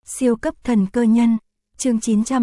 Siêu cấp thần cơ nhân, chương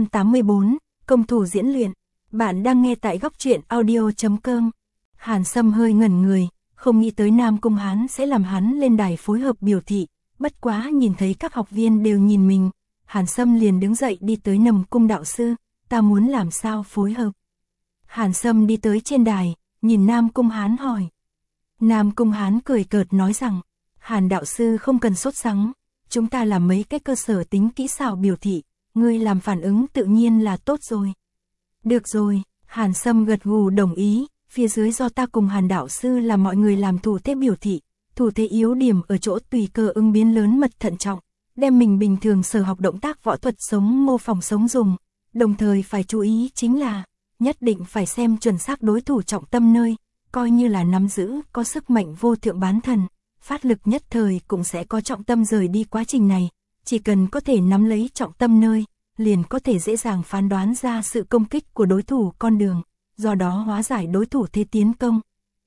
984, công thủ diễn luyện. Bạn đang nghe tại góc truyện audio.com. Hàn Sâm hơi ngẩn người, không nghĩ tới Nam Cung Hán sẽ làm hắn lên đài phối hợp biểu thị, bất quá nhìn thấy các học viên đều nhìn mình, Hàn Sâm liền đứng dậy đi tới Nầm Cung đạo sư, ta muốn làm sao phối hợp. Hàn Sâm đi tới trên đài, nhìn Nam Cung Hán hỏi. Nam Cung Hán cười cợt nói rằng, Hàn đạo sư không cần sốt sắng, chúng ta làm mấy cái cơ sở tính kỹ xảo biểu thị, ngươi làm phản ứng tự nhiên là tốt rồi. Được rồi, Hàn Sâm gật gù đồng ý, phía dưới do ta cùng Hàn đạo sư là mọi người làm thủ thế biểu thị, thủ thế yếu điểm ở chỗ tùy cơ ứng biến lớn mật thận trọng, đem mình bình thường sở học động tác võ thuật sống mô phỏng sống dùng, đồng thời phải chú ý chính là, nhất định phải xem chuẩn xác đối thủ trọng tâm nơi, coi như là nắm giữ có sức mạnh vô thượng bán thần, phát lực nhất thời cũng sẽ có trọng tâm rời đi quá trình này, chỉ cần có thể nắm lấy trọng tâm nơi, liền có thể dễ dàng phán đoán ra sự công kích của đối thủ con đường, do đó hóa giải đối thủ thế tiến công.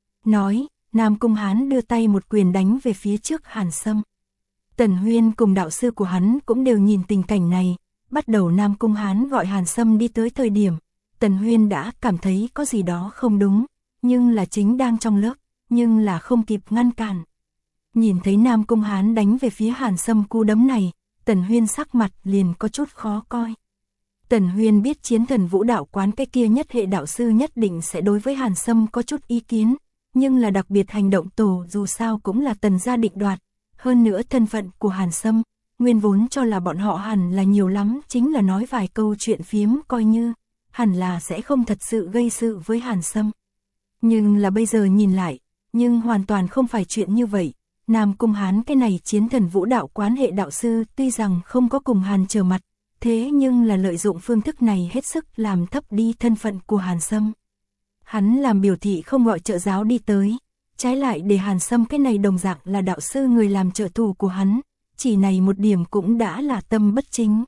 Nói, Nam Cung Hán đưa tay một quyền đánh về phía trước Hàn Sâm. Tần Huyên cùng đạo sư của hắn cũng đều nhìn tình cảnh này, bắt đầu Nam Cung Hán gọi Hàn Sâm đi tới thời điểm, Tần Huyên đã cảm thấy có gì đó không đúng, nhưng là chính đang trong lớp, nhưng là không kịp ngăn cản. Nhìn thấy Nam Cung Hán đánh về phía Hàn Sâm cú đấm này, Tần Huyên sắc mặt liền có chút khó coi. Tần Huyên biết Chiến Thần Vũ Đạo Quán cái kia nhất hệ đạo sư nhất định sẽ đối với Hàn Sâm có chút ý kiến, nhưng là đặc biệt hành động tổ dù sao cũng là Tần gia định đoạt, hơn nữa thân phận của Hàn Sâm, nguyên vốn cho là bọn họ hẳn là nhiều lắm chính là nói vài câu chuyện phiếm coi như, hẳn là sẽ không thật sự gây sự với Hàn Sâm. Nhưng là bây giờ nhìn lại, nhưng hoàn toàn không phải chuyện như vậy. Nam Cung Hán cái này Chiến Thần Vũ Đạo Quán hệ đạo sư tuy rằng không có cùng Hàn trở mặt, thế nhưng là lợi dụng phương thức này hết sức làm thấp đi thân phận của Hàn Sâm. Hắn làm biểu thị không gọi trợ giáo đi tới, trái lại để Hàn Sâm cái này đồng dạng là đạo sư người làm trợ thủ của hắn, chỉ này một điểm cũng đã là tâm bất chính.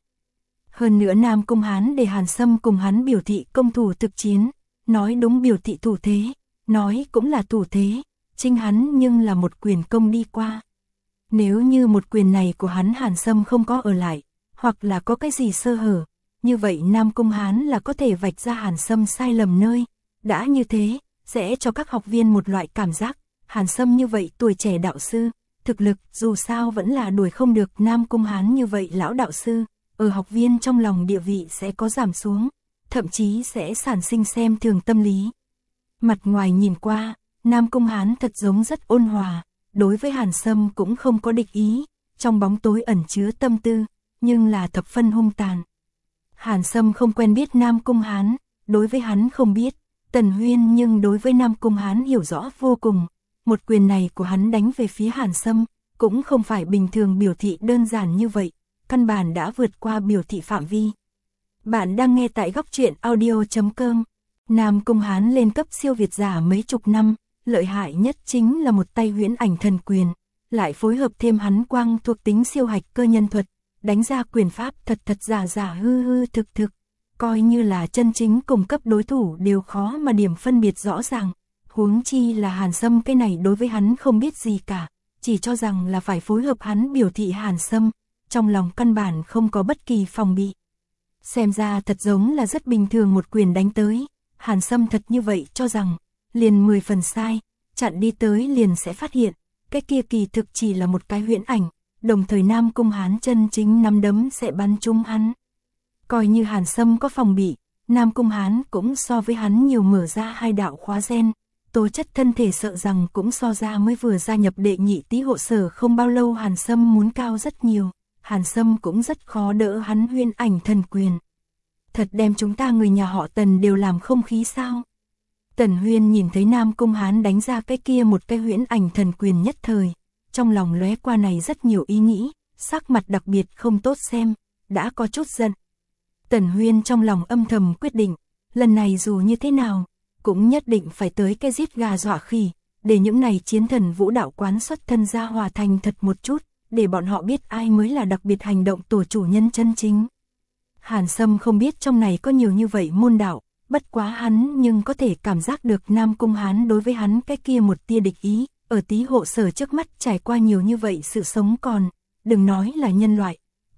Hơn nữa Nam Cung Hán để Hàn Sâm cùng hắn biểu thị công thủ thực chiến, nói đúng biểu thị thủ thế, nói cũng là thủ thế. Chính hắn nhưng là một quyền công đi qua. Nếu như một quyền này của hắn Hàn Sâm không có ở lại, hoặc là có cái gì sơ hở, như vậy Nam Cung Hán là có thể vạch ra Hàn Sâm sai lầm nơi. Đã như thế, sẽ cho các học viên một loại cảm giác, Hàn Sâm như vậy tuổi trẻ đạo sư, thực lực dù sao vẫn là đuổi không được Nam Cung Hán như vậy lão đạo sư, ở học viên trong lòng địa vị sẽ có giảm xuống, thậm chí sẽ sản sinh xem thường tâm lý. Mặt ngoài nhìn qua, Nam Cung Hán thật giống rất ôn hòa, đối với Hàn Sâm cũng không có địch ý, trong bóng tối ẩn chứa tâm tư, nhưng là thập phân hung tàn. Hàn Sâm không quen biết Nam Cung Hán, đối với hắn không biết, Tần Huyên nhưng đối với Nam Cung Hán hiểu rõ vô cùng, một quyền này của hắn đánh về phía Hàn Sâm, cũng không phải bình thường biểu thị đơn giản như vậy, căn bản đã vượt qua biểu thị phạm vi. Bạn đang nghe tại góc truyện audio.com, Nam Cung Hán lên cấp siêu việt giả mấy chục năm. Lợi hại nhất chính là một tay huyễn ảnh thần quyền, lại phối hợp thêm hắn quang thuộc tính siêu hạch cơ nhân thuật, đánh ra quyền pháp thật thật giả giả hư hư thực thực, coi như là chân chính cùng cấp đối thủ đều khó mà điểm phân biệt rõ ràng, huống chi là Hàn Sâm cái này đối với hắn không biết gì cả, chỉ cho rằng là phải phối hợp hắn biểu thị Hàn Sâm, trong lòng căn bản không có bất kỳ phòng bị. Xem ra thật giống là rất bình thường một quyền đánh tới, Hàn Sâm thật như vậy cho rằng, liền 10 phần sai, chặn đi tới liền sẽ phát hiện, cái kia kỳ thực chỉ là một cái huyễn ảnh, đồng thời Nam Cung Hán chân chính nắm đấm sẽ bắn trúng hắn. Coi như Hàn Sâm có phòng bị, Nam Cung Hán cũng so với hắn nhiều mở ra hai đạo khóa gen, tố chất thân thể sợ rằng cũng so ra mới vừa gia nhập đệ nhị tý hộ sở không bao lâu Hàn Sâm muốn cao rất nhiều, Hàn Sâm cũng rất khó đỡ hắn huyễn ảnh thần quyền. Thật đem chúng ta người nhà họ Tần đều làm không khí sao? Tần Huyên nhìn thấy Nam Cung Hán đánh ra cái kia một cái huyễn ảnh thần quyền nhất thời, trong lòng lóe qua này rất nhiều ý nghĩ, sắc mặt đặc biệt không tốt xem, đã có chút giận. Tần Huyên trong lòng âm thầm quyết định, lần này dù như thế nào, cũng nhất định phải tới cái giết gà dọa khỉ, để những này Chiến Thần Vũ Đạo Quán xuất thân ra hòa thành thật một chút, để bọn họ biết ai mới là đặc biệt hành động tổ chủ nhân chân chính. Hàn Sâm không biết trong này có nhiều như vậy môn đạo. Bất quá hắn nhưng có thể cảm giác được Nam Cung Hán đối với hắn cái kia một tia địch ý, ở tý hộ sở trước mắt trải qua nhiều như vậy sự sống còn, đừng nói là nhân loại,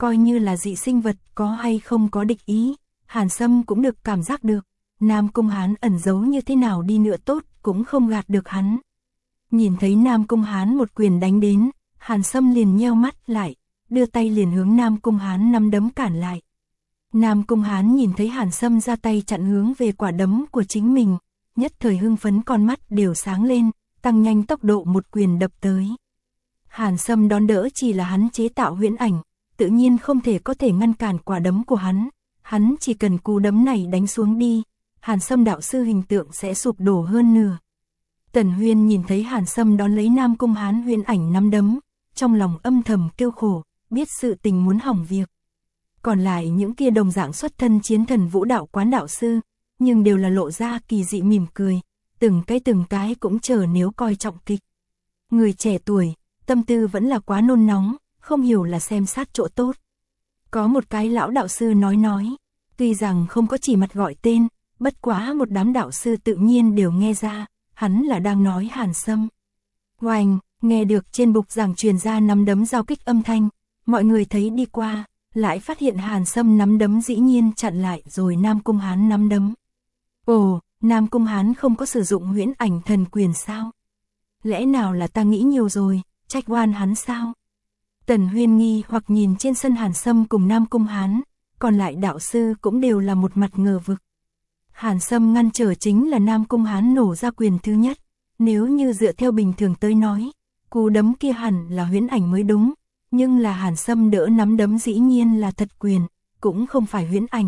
coi như là dị sinh vật có hay không có địch ý, Hàn Sâm cũng được cảm giác được, Nam Cung Hán ẩn giấu như thế nào đi nữa tốt cũng không gạt được hắn. Nhìn thấy Nam Cung Hán một quyền đánh đến, Hàn Sâm liền nheo mắt lại, đưa tay liền hướng Nam Cung Hán nắm đấm cản lại. Nam Cung Hán nhìn thấy Hàn Sâm ra tay chặn hướng về quả đấm của chính mình, nhất thời hưng phấn, con mắt đều sáng lên, tăng nhanh tốc độ một quyền đập tới. Hàn Sâm đón đỡ chỉ là hắn chế tạo huyễn ảnh, tự nhiên không thể có thể ngăn cản quả đấm của hắn chỉ cần cú đấm này đánh xuống đi, Hàn Sâm đạo sư hình tượng sẽ sụp đổ hơn nửa. Tần Huyên nhìn thấy Hàn Sâm đón lấy Nam Cung Hán huyễn ảnh nắm đấm, trong lòng âm thầm kêu khổ, biết sự tình muốn hỏng việc. Còn lại những kia đồng dạng xuất thân chiến thần vũ đạo quán đạo sư, nhưng đều là lộ ra kỳ dị mỉm cười, từng cái cũng chờ nếu coi trọng kịch. Người trẻ tuổi, tâm tư vẫn là quá nôn nóng, không hiểu là xem sát chỗ tốt. Có một cái lão đạo sư nói, tuy rằng không có chỉ mặt gọi tên, bất quá một đám đạo sư tự nhiên đều nghe ra, hắn là đang nói Hàn Sâm. Oanh, nghe được trên bục giảng truyền ra nắm đấm giao kích âm thanh, mọi người thấy đi qua, lại phát hiện Hàn Sâm nắm đấm dĩ nhiên chặn lại rồi Nam Cung Hán nắm đấm. Ồ, Nam Cung Hán không có sử dụng huyễn ảnh thần quyền sao? Lẽ nào là ta nghĩ nhiều rồi, trách oan hắn sao? Tần Huyên nghi hoặc nhìn trên sân Hàn Sâm cùng Nam Cung Hán, còn lại đạo sư cũng đều là một mặt ngờ vực. Hàn Sâm ngăn trở chính là Nam Cung Hán nổ ra quyền thứ nhất, nếu như dựa theo bình thường tới nói, cú đấm kia hẳn là huyễn ảnh mới đúng, nhưng là Hàn Sâm đỡ nắm đấm dĩ nhiên là thật quyền, cũng không phải huyễn ảnh.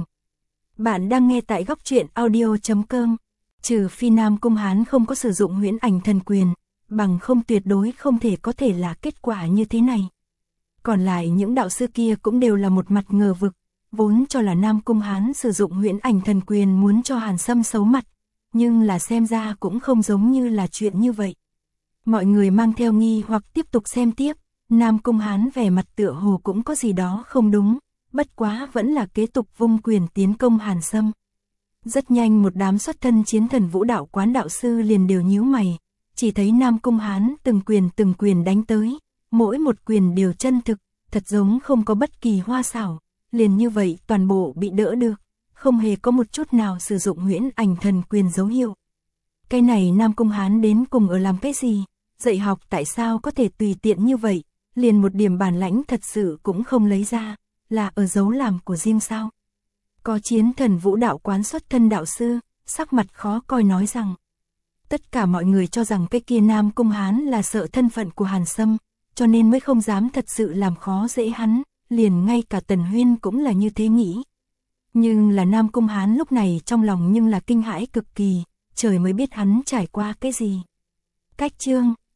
Bạn đang nghe tại góc truyện audio.com, trừ phi Nam Cung Hán không có sử dụng huyễn ảnh thần quyền, bằng không tuyệt đối không thể có thể là kết quả như thế này. Còn lại những đạo sư kia cũng đều là một mặt ngờ vực, vốn cho là Nam Cung Hán sử dụng huyễn ảnh thần quyền muốn cho Hàn Sâm xấu mặt, nhưng là xem ra cũng không giống như là chuyện như vậy. Mọi người mang theo nghi hoặc tiếp tục xem tiếp, Nam Cung Hán vẻ mặt tựa hồ cũng có gì đó không đúng, bất quá vẫn là kế tục vung quyền tiến công Hàn Sâm. Rất nhanh một đám xuất thân chiến thần vũ đạo quán đạo sư liền đều nhíu mày, chỉ thấy Nam Cung Hán từng quyền đánh tới, mỗi một quyền đều chân thực, thật giống không có bất kỳ hoa xảo, liền như vậy toàn bộ bị đỡ được, không hề có một chút nào sử dụng huyễn ảnh thần quyền dấu hiệu. Cái này Nam Cung Hán đến cùng ở làm cái gì, dạy học tại sao có thể tùy tiện như vậy, liền một điểm bản lãnh thật sự cũng không lấy ra, là ở dấu làm của riêng sao? Có chiến thần vũ đạo quán xuất thân đạo sư, sắc mặt khó coi nói rằng, tất cả mọi người cho rằng cái kia Nam Cung Hán là sợ thân phận của Hàn Sâm, cho nên mới không dám thật sự làm khó dễ hắn, liền ngay cả Tần Huyên cũng là như thế nghĩ. Nhưng là Nam Cung Hán lúc này trong lòng nhưng là kinh hãi cực kỳ, trời mới biết hắn trải qua cái gì. Cách chương